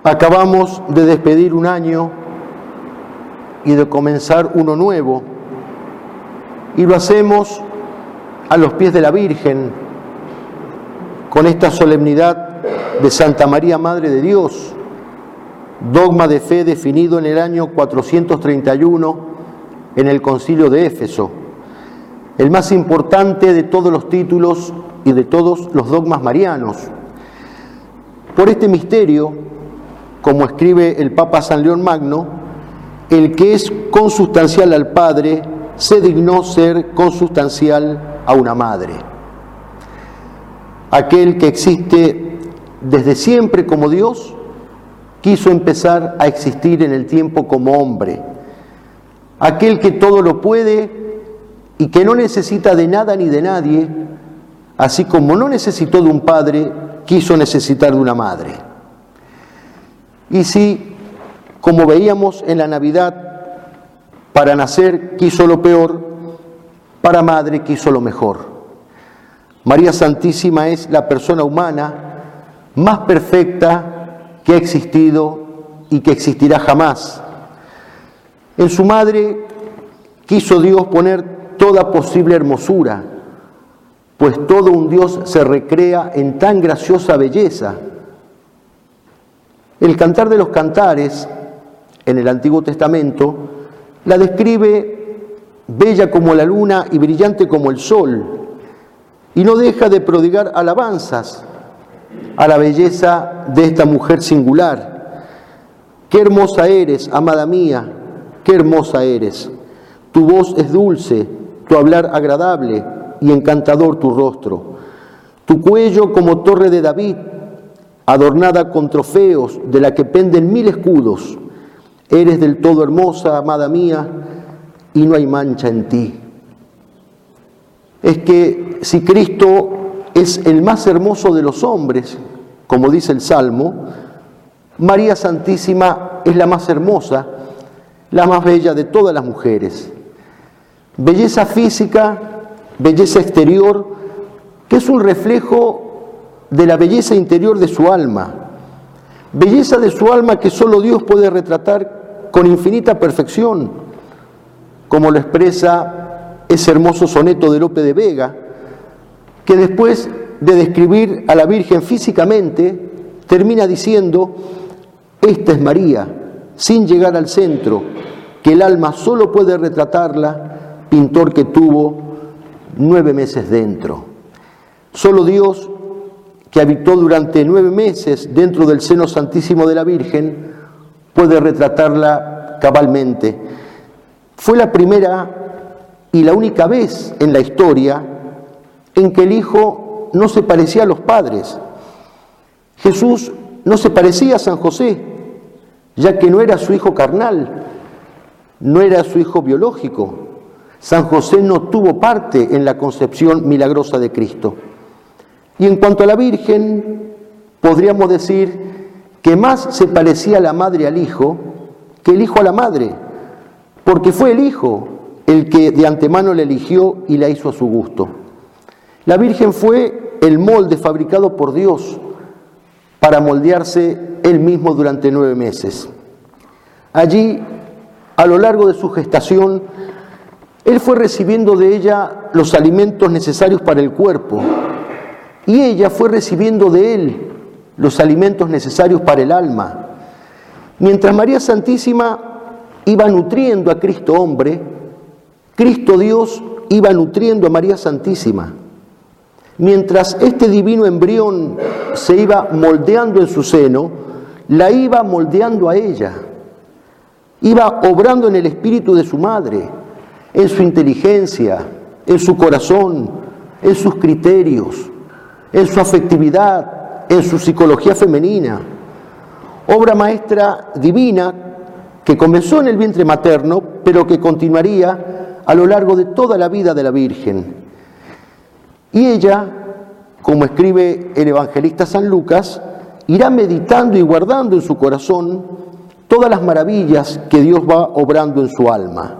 Acabamos de despedir un año y de comenzar uno nuevo, y lo hacemos a los pies de la Virgen, con esta solemnidad de Santa María, Madre de Dios, dogma de fe definido en el año 431 en el Concilio de Éfeso, el más importante de todos los títulos y de todos los dogmas marianos. Por este misterio, como escribe el Papa San León Magno, el que es consustancial al Padre se dignó ser consustancial a una madre. Aquel que existe desde siempre como Dios, quiso empezar a existir en el tiempo como hombre. Aquel que todo lo puede y que no necesita de nada ni de nadie, así como no necesitó de un padre, quiso necesitar de una madre. Y si, como veíamos en la Navidad, para nacer quiso lo peor, para madre quiso lo mejor. María Santísima es la persona humana más perfecta que ha existido y que existirá jamás. En su madre quiso Dios poner toda posible hermosura, pues todo un Dios se recrea en tan graciosa belleza. El Cantar de los Cantares, en el Antiguo Testamento, la describe bella como la luna y brillante como el sol, y no deja de prodigar alabanzas a la belleza de esta mujer singular. Qué hermosa eres, amada mía, qué hermosa eres. Tu voz es dulce, tu hablar agradable y encantador tu rostro. Tu cuello como torre de David, adornada con trofeos de la que penden 1000 escudos. Eres del todo hermosa, amada mía, y no hay mancha en ti. Es que si Cristo es el más hermoso de los hombres, como dice el Salmo, María Santísima es la más hermosa, la más bella de todas las mujeres. Belleza física, belleza exterior, que es un reflejo de la belleza interior de su alma. Belleza de su alma que solo Dios puede retratar con infinita perfección, como lo expresa ese hermoso soneto de Lope de Vega, que después de describir a la Virgen físicamente, termina diciendo: esta es María, sin llegar al centro, que el alma solo puede retratarla, pintor que tuvo 9 meses dentro. Solo Dios, que habitó durante 9 meses dentro del seno santísimo de la Virgen, puede retratarla cabalmente. Fue la primera y la única vez en la historia en que el Hijo no se parecía a los padres. Jesús no se parecía a San José, ya que no era su hijo carnal, no era su hijo biológico. San José no tuvo parte en la concepción milagrosa de Cristo. Y en cuanto a la Virgen, podríamos decir que más se parecía la madre al hijo que el hijo a la madre, porque fue el hijo el que de antemano la eligió y la hizo a su gusto. La Virgen fue el molde fabricado por Dios para moldearse Él mismo durante 9 meses. Allí, a lo largo de su gestación, Él fue recibiendo de ella los alimentos necesarios para el cuerpo, y ella fue recibiendo de Él los alimentos necesarios para el alma. Mientras María Santísima iba nutriendo a Cristo hombre, Cristo Dios iba nutriendo a María Santísima. Mientras este divino embrión se iba moldeando en su seno, la iba moldeando a ella. Iba obrando en el espíritu de su madre, en su inteligencia, en su corazón, en sus criterios, en su afectividad, en su psicología femenina. Obra maestra divina que comenzó en el vientre materno, pero que continuaría a lo largo de toda la vida de la Virgen. Y ella, como escribe el evangelista San Lucas, irá meditando y guardando en su corazón todas las maravillas que Dios va obrando en su alma.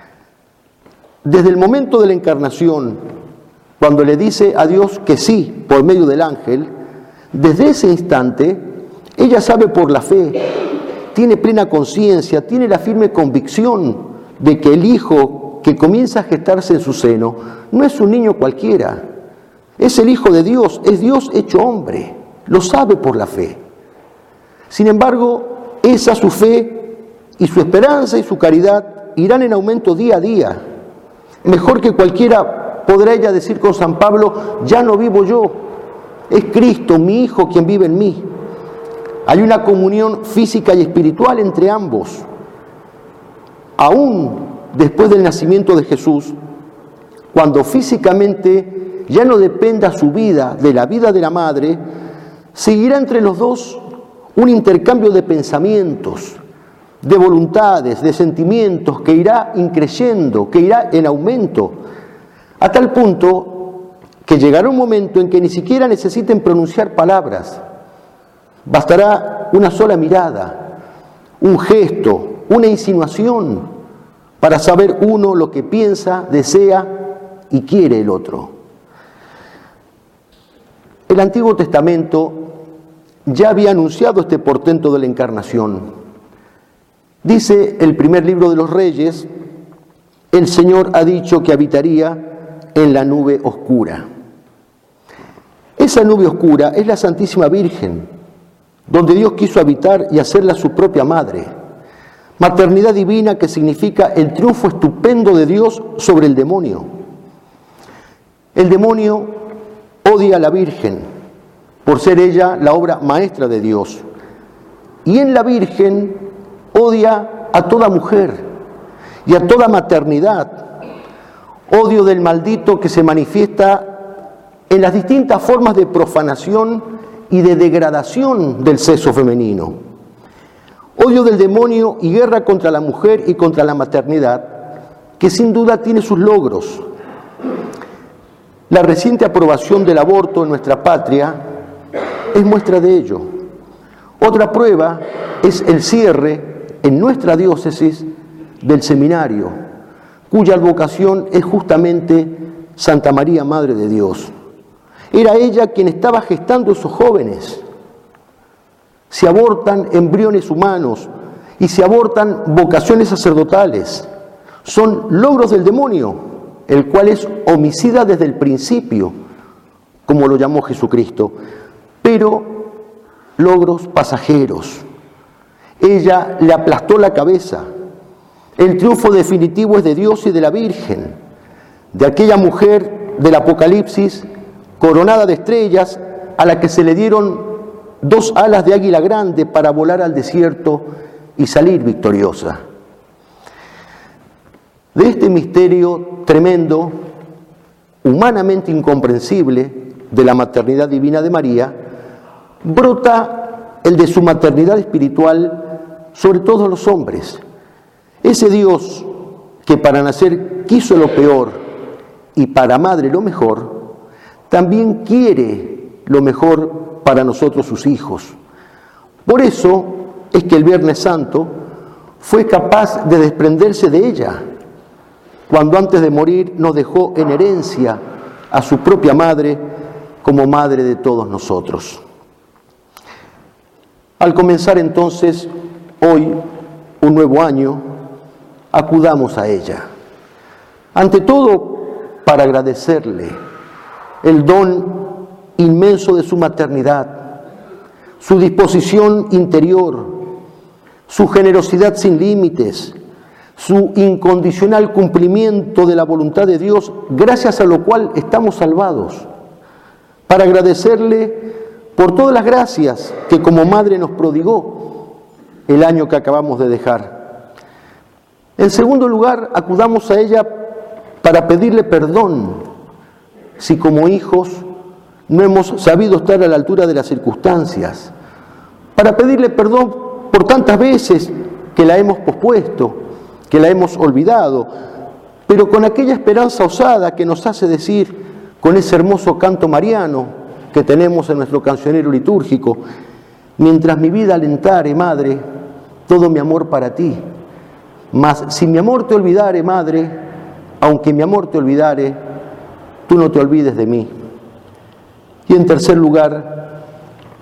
Desde el momento de la encarnación, cuando le dice a Dios que sí por medio del ángel, desde ese instante Ella sabe por la fe, tiene plena conciencia, tiene la firme convicción de que el hijo que comienza a gestarse en su seno no es un niño cualquiera, es el Hijo de Dios, es Dios hecho hombre, lo sabe por la fe. Sin embargo, esa su fe y su esperanza y su caridad irán en aumento día a día. Mejor que cualquiera podrá ella decir con San Pablo, ya no vivo yo, es Cristo, mi Hijo, quien vive en mí. Hay una comunión física y espiritual entre ambos. Aún después del nacimiento de Jesús, cuando físicamente ya no dependa su vida de la vida de la madre, seguirá entre los dos un intercambio de pensamientos, de voluntades, de sentimientos que irá increciendo, que irá en aumento, a tal punto que llegará un momento en que ni siquiera necesiten pronunciar palabras. Bastará una sola mirada, un gesto, una insinuación para saber uno lo que piensa, desea y quiere el otro. El Antiguo Testamento ya había anunciado este portento de la encarnación. Dice el primer libro de los Reyes, el Señor ha dicho que habitaría en la nube oscura. Esa nube oscura es la Santísima Virgen, donde Dios quiso habitar y hacerla su propia madre. Maternidad divina que significa el triunfo estupendo de Dios sobre el demonio. El demonio odia a la Virgen por ser ella la obra maestra de Dios. Y en la Virgen odia a toda mujer y a toda maternidad. Odio del maldito que se manifiesta en las distintas formas de profanación y de degradación del sexo femenino. Odio del demonio y guerra contra la mujer y contra la maternidad, que sin duda tiene sus logros. La reciente aprobación del aborto en nuestra patria es muestra de ello. Otra prueba es el cierre en nuestra diócesis del seminario, cuya advocación es justamente Santa María, Madre de Dios. Era ella quien estaba gestando esos jóvenes. Se abortan embriones humanos y se abortan vocaciones sacerdotales. Son logros del demonio, el cual es homicida desde el principio, como lo llamó Jesucristo, pero logros pasajeros. Ella le aplastó la cabeza. El triunfo definitivo es de Dios y de la Virgen, de aquella mujer del Apocalipsis coronada de estrellas a la que se le dieron 2 alas de águila grande para volar al desierto y salir victoriosa. De este misterio tremendo, humanamente incomprensible, de la maternidad divina de María, brota el de su maternidad espiritual sobre todos los hombres. Ese Dios que para nacer quiso lo peor y para madre lo mejor, también quiere lo mejor para nosotros sus hijos. Por eso es que el Viernes Santo fue capaz de desprenderse de ella, cuando antes de morir nos dejó en herencia a su propia madre como madre de todos nosotros. Al comenzar entonces hoy un nuevo año, acudamos a ella. Ante todo, para agradecerle el don inmenso de su maternidad, su disposición interior, su generosidad sin límites, su incondicional cumplimiento de la voluntad de Dios, gracias a lo cual estamos salvados. Para agradecerle por todas las gracias que como madre nos prodigó el año que acabamos de dejar. En segundo lugar, acudamos a ella para pedirle perdón si como hijos no hemos sabido estar a la altura de las circunstancias, para pedirle perdón por tantas veces que la hemos pospuesto, que la hemos olvidado, pero con aquella esperanza osada que nos hace decir con ese hermoso canto mariano que tenemos en nuestro cancionero litúrgico: mientras mi vida alentare, madre, todo mi amor para ti, mas si mi amor te olvidare, madre, aunque mi amor te olvidare, tú no te olvides de mí. Y en tercer lugar,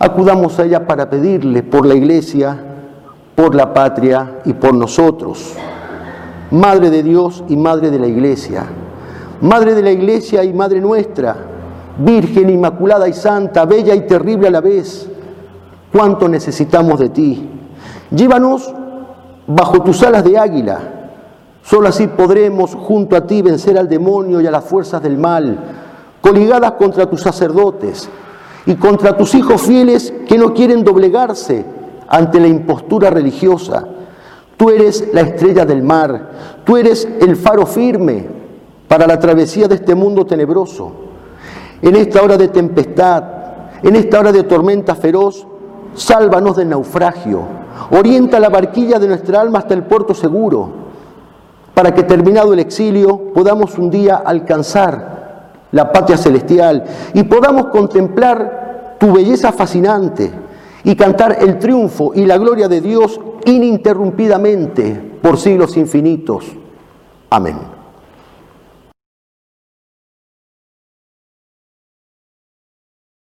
acudamos a ella para pedirle por la Iglesia, por la patria y por nosotros. Madre de Dios y Madre de la Iglesia, Madre de la Iglesia y Madre nuestra, Virgen inmaculada y santa, bella y terrible a la vez, cuánto necesitamos de ti. Llévanos bajo tus alas de águila. Solo así podremos junto a ti vencer al demonio y a las fuerzas del mal, coligadas contra tus sacerdotes y contra tus hijos fieles que no quieren doblegarse ante la impostura religiosa. Tú eres la estrella del mar, tú eres el faro firme para la travesía de este mundo tenebroso. En esta hora de tempestad, en esta hora de tormenta feroz, sálvanos del naufragio, orienta la barquilla de nuestra alma hasta el puerto seguro, para que terminado el exilio podamos un día alcanzar la patria celestial y podamos contemplar tu belleza fascinante y cantar el triunfo y la gloria de Dios ininterrumpidamente por siglos infinitos. Amén.